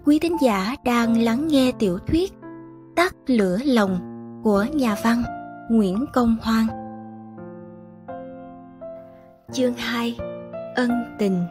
quý thính giả đang lắng nghe tiểu thuyết Tắt lửa lòng của nhà văn Nguyễn Công Hoan. Chương 2: Ân tình.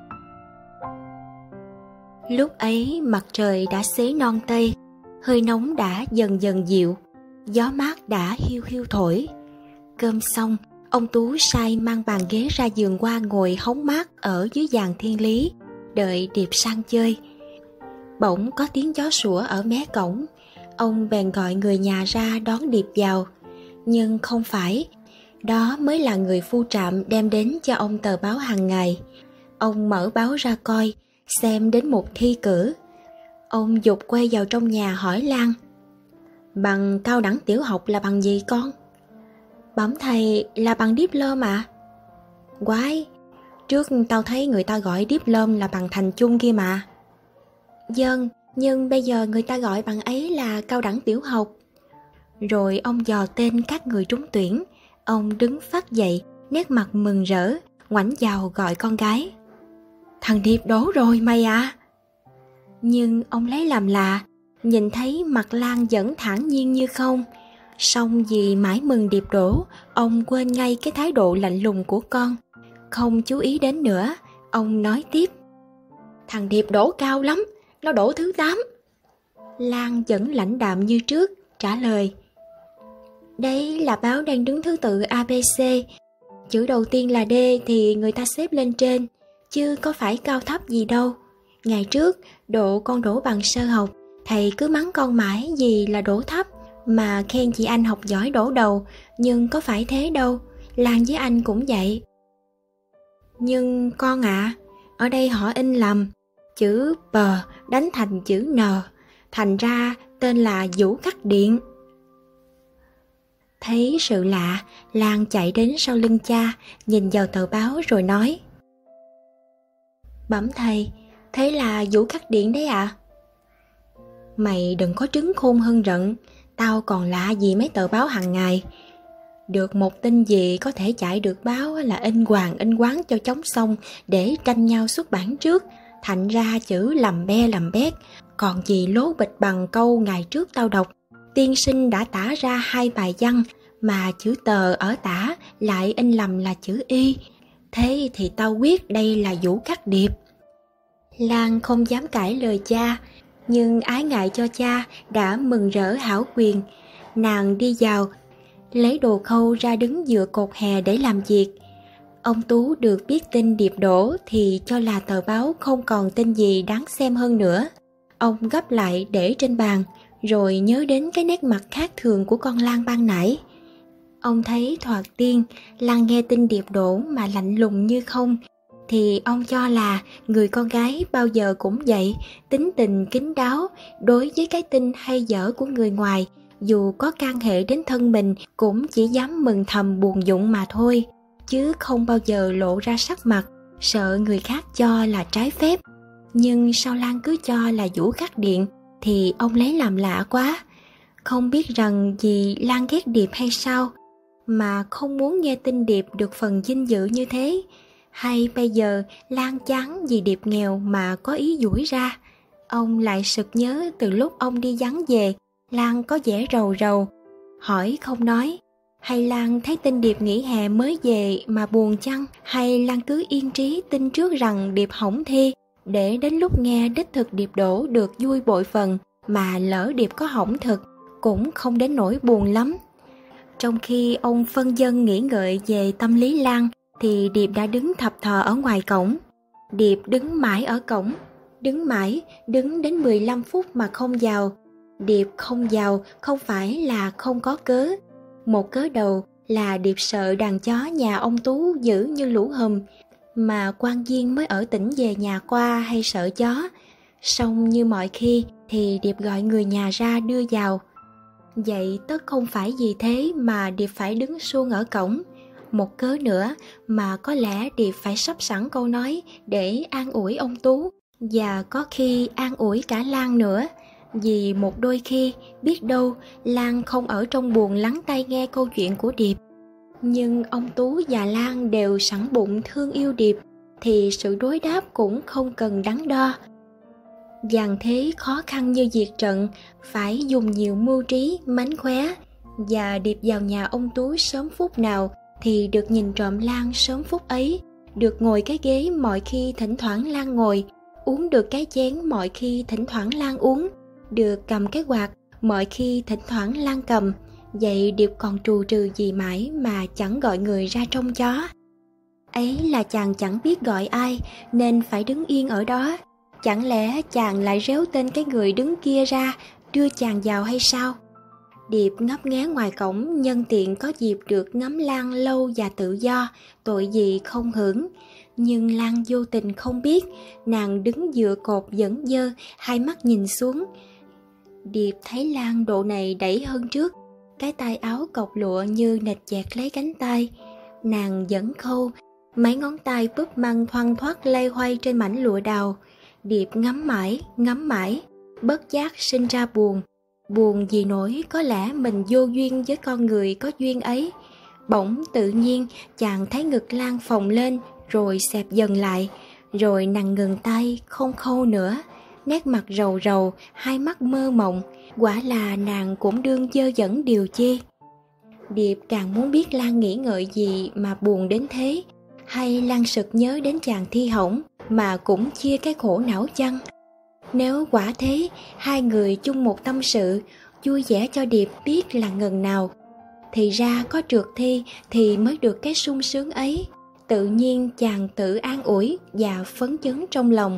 Lúc ấy mặt trời đã xế non tây, hơi nóng đã dần dần dịu, gió mát đã hiu hiu thổi. Cơm xong, ông Tú sai mang bàn ghế ra giường qua ngồi hóng mát ở dưới giàn thiên lý, đợi Điệp sang chơi. Bỗng có tiếng chó sủa ở mé cổng, ông bèn gọi người nhà ra đón Điệp vào. Nhưng không phải, đó mới là người phu trạm đem đến cho ông tờ báo hàng ngày. Ông mở báo ra coi, xem đến một thi cử. Ông giục quay vào trong nhà hỏi Lan: "Bằng cao đẳng tiểu học là bằng gì con?" "Bẩm thầy, là bằng diplôm ạ." "Quái, trước tao thấy người ta gọi diplôm là bằng thành chung kia mà." "Vâng, nhưng bây giờ người ta gọi bằng ấy là cao đẳng tiểu học." Rồi ông dò tên các người trúng tuyển. Ông đứng phắt dậy, nét mặt mừng rỡ, ngoảnh vào gọi con gái: "Thằng Điệp đỗ rồi mày à." Nhưng ông lấy làm lạ, nhìn thấy mặt Lan vẫn thản nhiên như không. Song vì mãi mừng Điệp đỗ, ông quên ngay cái thái độ lạnh lùng của con, không chú ý đến nữa. Ông nói tiếp: "Thằng Điệp đỗ cao lắm, nó đỗ thứ 8. Lan vẫn lãnh đạm như trước, trả lời: "Đấy là báo đang đứng thứ tự ABC. Chữ đầu tiên là D thì người ta xếp lên trên, chứ có phải cao thấp gì đâu. Ngày trước, độ con đỗ bằng sơ học, thầy cứ mắng con mãi vì là đỗ thấp, mà khen chị anh học giỏi đỗ đầu, nhưng có phải thế đâu. Lan với anh cũng vậy." "Nhưng con ạ, ở đây họ in lầm, chữ P đánh thành chữ N, thành ra tên là Vũ Khắc Điện." Thấy sự lạ, Lan chạy đến sau lưng cha, nhìn vào tờ báo rồi nói: "Bẩm thầy, thế là Vũ Khắc Điện đấy ạ." "Mày đừng có trứng khôn hơn rận, tao còn lạ gì mấy tờ báo hàng ngày. Được một tin gì có thể chạy được báo là in hoàng in quán cho chóng xong để tranh nhau xuất bản trước, thành ra chữ lầm be lầm bét. Còn gì lố bịch bằng câu ngày trước tao đọc, tiên sinh đã tả ra 2 bài văn mà chữ tờ ở tả lại in lầm là chữ y. Thế thì tao quyết đây là Vũ Khắc Điệp." Lan không dám cãi lời cha, nhưng ái ngại cho cha đã mừng rỡ hảo quyền. Nàng đi vào, lấy đồ khâu ra đứng dựa cột hè để làm việc. Ông Tú được biết tin Điệp đỗ thì cho là tờ báo không còn tin gì đáng xem hơn nữa. Ông gấp lại để trên bàn, rồi nhớ đến cái nét mặt khác thường của con Lan ban nãy. Ông thấy thoạt tiên Lan nghe tin Điệp đỗ mà lạnh lùng như không, thì ông cho là người con gái bao giờ cũng vậy, tính tình kín đáo, đối với cái tin hay dở của người ngoài, dù có can hệ đến thân mình cũng chỉ dám mừng thầm buồn dụng mà thôi, chứ không bao giờ lộ ra sắc mặt, sợ người khác cho là trái phép. Nhưng sao Lan cứ cho là Vũ Khắc Điện thì ông lấy làm lạ quá. Không biết rằng vì Lan ghét Điệp hay sao, mà không muốn nghe tin Điệp được phần vinh dự như thế, hay bây giờ Lan chán vì Điệp nghèo mà có ý duỗi ra. Ông lại sực nhớ từ lúc ông đi vắng về, Lan có vẻ rầu rầu, hỏi không nói. Hay Lan thấy tin Điệp nghỉ hè mới về mà buồn chăng, hay Lan cứ yên trí tin trước rằng Điệp hỏng thi, để đến lúc nghe đích thực Điệp đỗ được vui bội phần, mà lỡ Điệp có hỏng thực cũng không đến nỗi buồn lắm. Trong khi ông phân vân nghĩ ngợi về tâm lý Lan, thì Điệp đã đứng thập thò ở ngoài cổng. Điệp đứng mãi ở cổng, đứng mãi, đứng đến 15 phút mà không vào. Điệp không vào không phải là không có cớ. Một cớ đầu là Điệp sợ đàn chó nhà ông Tú dữ như lũ hùm, mà quan viên mới ở tỉnh về nhà qua hay sợ chó. Song như mọi khi thì Điệp gọi người nhà ra đưa vào. Vậy tất không phải vì thế mà Điệp phải đứng suông ở cổng. Một cớ nữa mà có lẽ Điệp phải sắp sẵn câu nói để an ủi ông Tú, và có khi an ủi cả Lan nữa. Vì một đôi khi biết đâu Lan không ở trong buồng lắng tai nghe câu chuyện của Điệp. Nhưng ông Tú và Lan đều sẵn bụng thương yêu Điệp, thì sự đối đáp cũng không cần đắn đo. Dàn thế khó khăn như diệt trận, phải dùng nhiều mưu trí, mánh khóe. Và Điệp vào nhà ông Tú sớm phút nào thì được nhìn trộm Lan sớm phút ấy, được ngồi cái ghế mọi khi thỉnh thoảng Lan ngồi, uống được cái chén mọi khi thỉnh thoảng Lan uống, được cầm cái quạt mọi khi thỉnh thoảng Lan cầm. Vậy Điệp còn trù trừ gì mãi mà chẳng gọi người ra trông chó. Ấy là chàng chẳng biết gọi ai nên phải đứng yên ở đó. Chẳng lẽ chàng lại réo tên cái người đứng kia ra đưa chàng vào hay sao? Điệp ngấp nghé ngoài cổng, nhân tiện có dịp được ngắm Lan lâu và tự do, tội gì không hưởng. Nhưng Lan vô tình không biết, nàng đứng dựa cột vẫn dơ, hai mắt nhìn xuống. Điệp thấy Lan độ này đẩy hơn trước, cái tay áo cộc lụa như nịt chẹt lấy cánh tay. Nàng vẫn khâu, mấy ngón tay búp măng thoăn thoắt lay hoay trên mảnh lụa đào. Điệp ngắm mãi, bất giác sinh ra buồn. Buồn vì nỗi có lẽ mình vô duyên với con người có duyên ấy. Bỗng tự nhiên chàng thấy ngực Lan phồng lên rồi xẹp dần lại, rồi nàng ngừng tay không khâu nữa, nét mặt rầu rầu, hai mắt mơ mộng. Quả là nàng cũng đương dơ dẫn điều chi. Điệp càng muốn biết Lan nghĩ ngợi gì mà buồn đến thế, hay Lan sực nhớ đến chàng Thi Hỏng mà cũng chia cái khổ não chăng? Nếu quả thế, hai người chung một tâm sự, vui vẻ cho Điệp biết là ngần nào. Thì ra có trượt thi thì mới được cái sung sướng ấy. Tự nhiên chàng tự an ủi và phấn chấn trong lòng.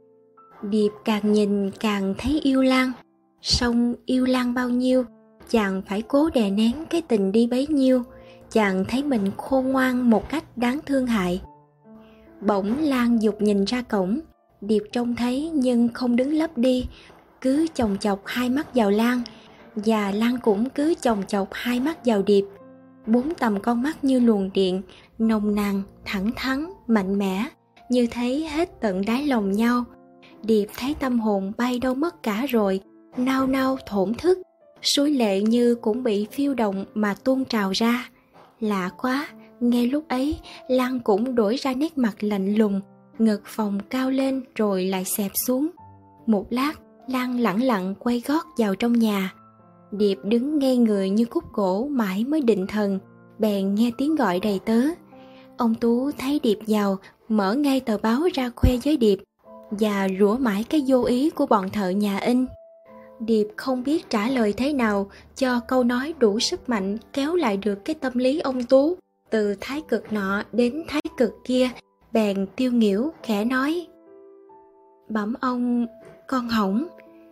Điệp càng nhìn càng thấy yêu Lan. Song yêu Lan bao nhiêu, chàng phải cố đè nén cái tình đi bấy nhiêu. Chàng thấy mình khôn ngoan một cách đáng thương hại. Bỗng Lan giục nhìn ra cổng. Điệp trông thấy nhưng không đứng lấp đi, cứ chòng chọc hai mắt vào Lan, và Lan cũng cứ chòng chọc hai mắt vào Điệp. Bốn tầm con mắt như luồng điện, nồng nàn, thẳng thắn, mạnh mẽ, như thấy hết tận đáy lòng nhau. Điệp thấy tâm hồn bay đâu mất cả rồi, nao nao thổn thức, suối lệ như cũng bị phiêu động mà tuôn trào ra. Lạ quá, ngay lúc ấy Lan cũng đổi ra nét mặt lạnh lùng, ngực phồng cao lên rồi lại xẹp xuống. Một lát Lan lẳng lặng quay gót vào trong nhà. Điệp đứng ngây người như khúc gỗ mãi mới định thần, bèn nghe tiếng gọi đầy tớ. Ông Tú thấy Điệp vào, mở ngay tờ báo ra khoe với Điệp, và rủa mãi cái vô ý của bọn thợ nhà in. Điệp không biết trả lời thế nào cho câu nói đủ sức mạnh kéo lại được cái tâm lý ông Tú từ thái cực nọ đến thái cực kia. Bèn tiêu nghỉu khẽ nói: "Bẩm ông, con hỏng."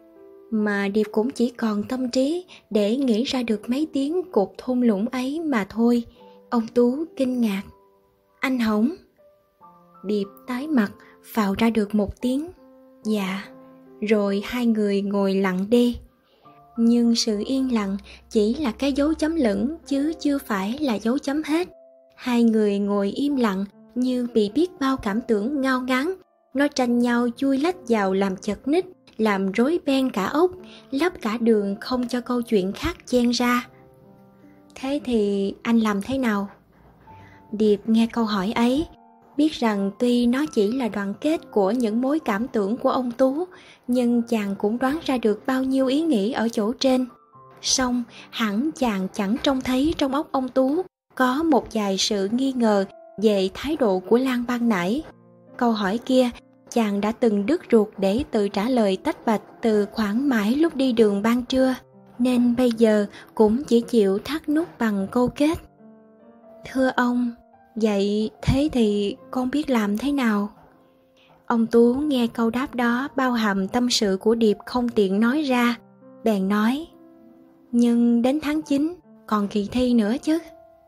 Mà Điệp cũng chỉ còn tâm trí để nghĩ ra được mấy tiếng cục thung lũng ấy mà thôi. Ông Tú kinh ngạc: "Anh hỏng?" Điệp tái mặt, phào ra được một tiếng "Dạ." Rồi hai người ngồi lặng đi. Nhưng sự yên lặng chỉ là cái dấu chấm lửng chứ chưa phải là dấu chấm hết. Hai người ngồi im lặng như bị biết bao cảm tưởng ngao ngán. Nó tranh nhau chui lách vào làm chật ních, làm rối beng cả ốc, lấp cả đường không cho câu chuyện khác chen ra. "Thế thì anh làm thế nào?" Điệp nghe câu hỏi ấy, biết rằng tuy nó chỉ là đoạn kết của những mối cảm tưởng của ông Tú, nhưng chàng cũng đoán ra được bao nhiêu ý nghĩ ở chỗ trên. Song hẳn chàng chẳng trông thấy trong óc ông Tú có một vài sự nghi ngờ về thái độ của Lan ban nãy. Câu hỏi kia chàng đã từng đứt ruột để tự trả lời tách bạch từ khoảng mãi lúc đi đường ban trưa, nên bây giờ cũng chỉ chịu thắt nút bằng câu kết: "Thưa ông, vậy thế thì con biết làm thế nào?" Ông Tú nghe câu đáp đó bao hàm tâm sự của Điệp không tiện nói ra, bèn nói: "Nhưng đến tháng 9 còn kỳ thi nữa chứ."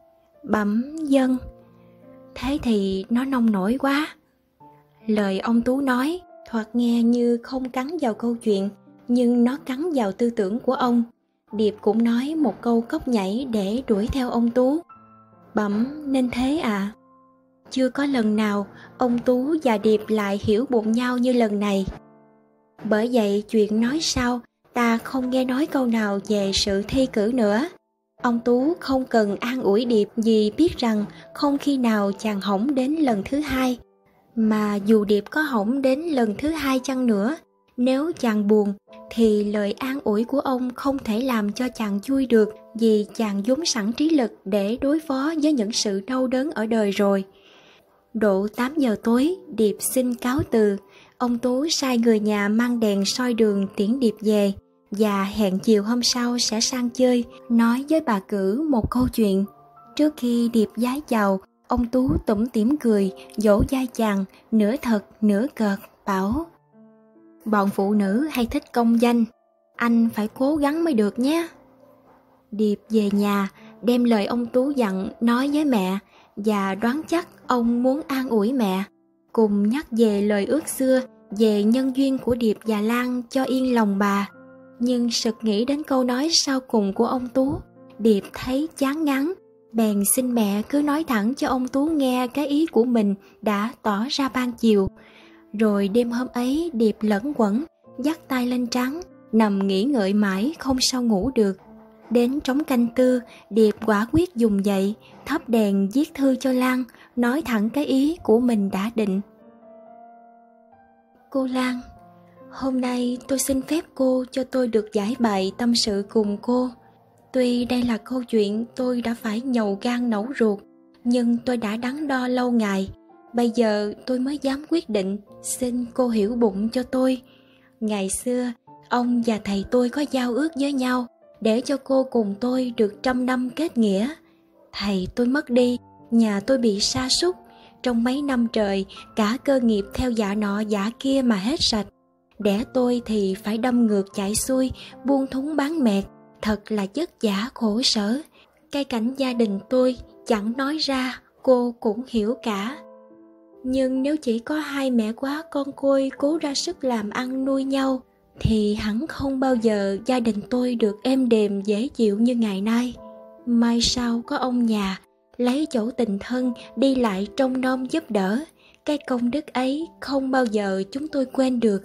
"Bẩm dân." "Thế thì nó nông nổi quá." Lời ông Tú nói thoạt nghe như không cắn vào câu chuyện, nhưng nó cắn vào tư tưởng của ông. Điệp cũng nói một câu cóc nhảy để đuổi theo ông Tú: "Bẩm nên thế à." Chưa có lần nào ông Tú và Điệp lại hiểu bụng nhau như lần này. Bởi vậy chuyện nói sau ta không nghe nói câu nào về sự thi cử nữa. Ông Tú không cần an ủi Điệp vì biết rằng không khi nào chàng hỏng đến lần thứ hai. Mà dù Điệp có hỏng đến lần thứ hai chăng nữa, Nếu chàng buồn thì lời an ủi của ông không thể làm cho chàng vui được, vì chàng vốn sẵn trí lực để đối phó với những sự đau đớn ở đời rồi. Độ 8 giờ tối, Điệp xin cáo từ. Ông Tú sai người nhà mang đèn soi đường tiễn Điệp về và hẹn chiều hôm sau sẽ sang chơi, nói với bà Cử một câu chuyện. Trước khi Điệp vái chào, ông Tú tủm tỉm cười, vỗ vai chàng, nửa thật nửa cợt, bảo: bọn phụ nữ hay thích công danh, anh phải cố gắng mới được nhé. Điệp về nhà, đem lời ông Tú dặn nói với mẹ, và đoán chắc ông muốn an ủi mẹ, cùng nhắc về lời ước xưa về nhân duyên của Điệp và Lan cho yên lòng bà. Nhưng sực nghĩ đến câu nói sau cùng của ông Tú, Điệp thấy chán ngán, bèn xin mẹ cứ nói thẳng cho ông Tú nghe cái ý của mình đã tỏ ra ban chiều. Rồi đêm hôm ấy Điệp lẩn quẩn, dắt tay lên trán, nằm nghĩ ngợi mãi không sao ngủ được. Đến trống canh tư, Điệp quả quyết dùng dậy, thắp đèn viết thư cho Lan, nói thẳng cái ý của mình đã định. Cô Lan, hôm nay tôi xin phép cô cho tôi được giải bày tâm sự cùng cô. Tuy đây là câu chuyện tôi đã phải nhầu gan nẫu ruột, nhưng tôi đã đắn đo lâu ngày. Bây giờ tôi mới dám quyết định, xin cô hiểu bụng cho tôi. Ngày xưa, ông và thầy tôi có giao ước với nhau, để cho cô cùng tôi được 100 năm kết nghĩa. Thầy tôi mất đi, nhà tôi bị sa sút. Trong mấy năm trời, cả cơ nghiệp theo dạ nọ dạ kia mà hết sạch. Đẻ tôi thì phải đâm ngược chạy xuôi, buôn thúng bán mệt, thật là vất vả khổ sở. Cái cảnh gia đình tôi chẳng nói ra, cô cũng hiểu cả. Nhưng nếu chỉ có hai mẹ quá con côi cố ra sức làm ăn nuôi nhau, thì hẳn không bao giờ gia đình tôi được êm đềm dễ chịu như ngày nay. Mai sau có ông nhà lấy chỗ tình thân đi lại trông nom giúp đỡ, cái công đức ấy không bao giờ chúng tôi quên được.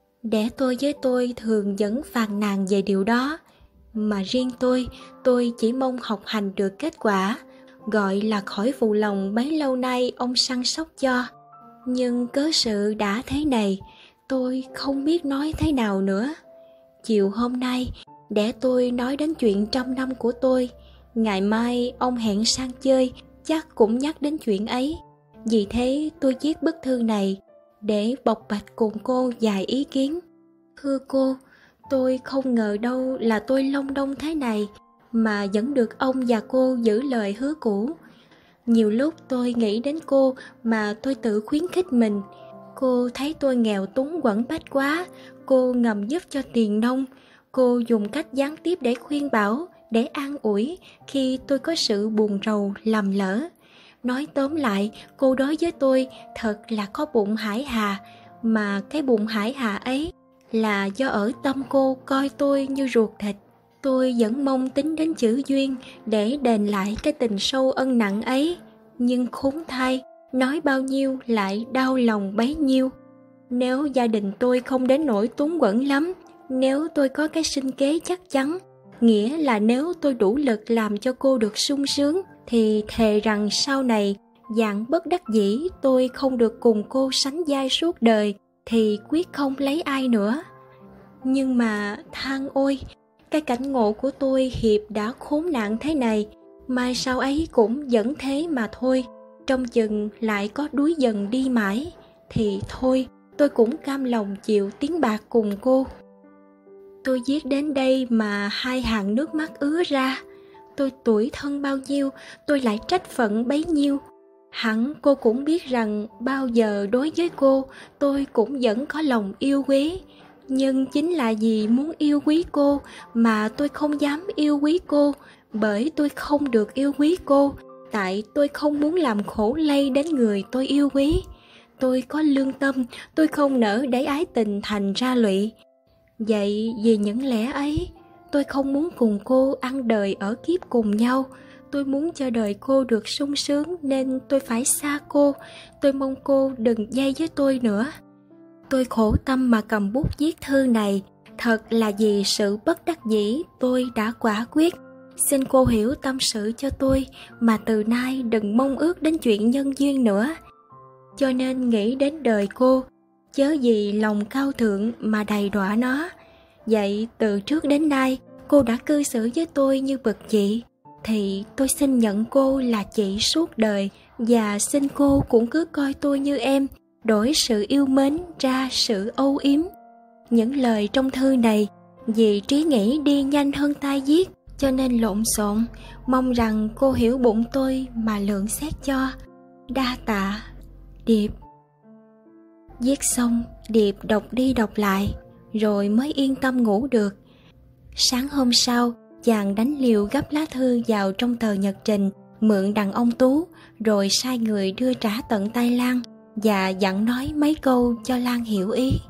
Đẻ tôi với tôi thường vẫn phàn nàn về điều đó, mà riêng tôi chỉ mong học hành được kết quả, gọi là khỏi phụ lòng bấy lâu nay ông săn sóc cho. Nhưng cớ sự đã thế này, tôi không biết nói thế nào nữa. Chiều hôm nay, để tôi nói đến chuyện 100 năm của tôi. Ngày mai ông hẹn sang chơi, chắc cũng nhắc đến chuyện ấy. Vì thế tôi viết bức thư này để bộc bạch cùng cô vài ý kiến. Thưa cô, tôi không ngờ đâu là tôi long đong thế này mà vẫn được ông và cô giữ lời hứa cũ. Nhiều lúc tôi nghĩ đến cô mà tôi tự khuyến khích mình. Cô thấy tôi nghèo túng quẫn bách quá, cô ngầm giúp cho tiền nông. Cô dùng cách gián tiếp để khuyên bảo, để an ủi khi tôi có sự buồn rầu, lầm lỡ. Nói tóm lại, cô đối với tôi thật là có bụng hải hà, mà cái bụng hải hà ấy là do ở tâm cô coi tôi như ruột thịt. Tôi vẫn mong tính đến chữ duyên để đền lại cái tình sâu ân nặng ấy. Nhưng khốn thay, nói bao nhiêu lại đau lòng bấy nhiêu. Nếu gia đình tôi không đến nỗi túng quẫn lắm, nếu tôi có cái sinh kế chắc chắn, nghĩa là nếu tôi đủ lực làm cho cô được sung sướng, thì thề rằng sau này, dạng bất đắc dĩ tôi không được cùng cô sánh vai suốt đời, thì quyết không lấy ai nữa. Nhưng mà than ôi, cái cảnh ngộ của tôi hiệp đã khốn nạn thế này, mai sau ấy cũng vẫn thế mà thôi. Trong chừng lại có đuối dần đi mãi, thì thôi tôi cũng cam lòng chịu tiếng bạc cùng cô. Tôi viết đến đây mà hai hàng nước mắt ứa ra. Tôi tủi thân bao nhiêu, tôi lại trách phận bấy nhiêu. Hẳn cô cũng biết rằng bao giờ đối với cô, tôi cũng vẫn có lòng yêu quý. Nhưng chính là vì muốn yêu quý cô mà tôi không dám yêu quý cô, bởi tôi không được yêu quý cô, tại tôi không muốn làm khổ lây đến người tôi yêu quý. Tôi có lương tâm, tôi không nỡ để ái tình thành ra lụy. Vậy vì những lẽ ấy, tôi không muốn cùng cô ăn đời ở kiếp cùng nhau. Tôi muốn cho đời cô được sung sướng nên tôi phải xa cô. Tôi mong cô đừng dây với tôi nữa. Tôi khổ tâm mà cầm bút viết thư này, thật là vì sự bất đắc dĩ tôi đã quả quyết. Xin cô hiểu tâm sự cho tôi, mà từ nay đừng mong ước đến chuyện nhân duyên nữa. Cho nên nghĩ đến đời cô, chớ vì lòng cao thượng mà đầy đọa nó. Vậy từ trước đến nay cô đã cư xử với tôi như bậc chị, thì tôi xin nhận cô là chị suốt đời, và xin cô cũng cứ coi tôi như em, đổi sự yêu mến ra sự âu yếm. Những lời trong thư này vì trí nghĩ đi nhanh hơn tay viết cho nên lộn xộn, mong rằng cô hiểu bụng tôi mà lượng xét cho. Đa tạ, Điệp. Viết xong, Điệp đọc đi đọc lại, rồi mới yên tâm ngủ được. Sáng hôm sau, chàng đánh liều gấp lá thư vào trong tờ nhật trình, mượn đằng ông Tú, rồi sai người đưa trả tận tay Lan, và dặn nói mấy câu cho Lan hiểu ý.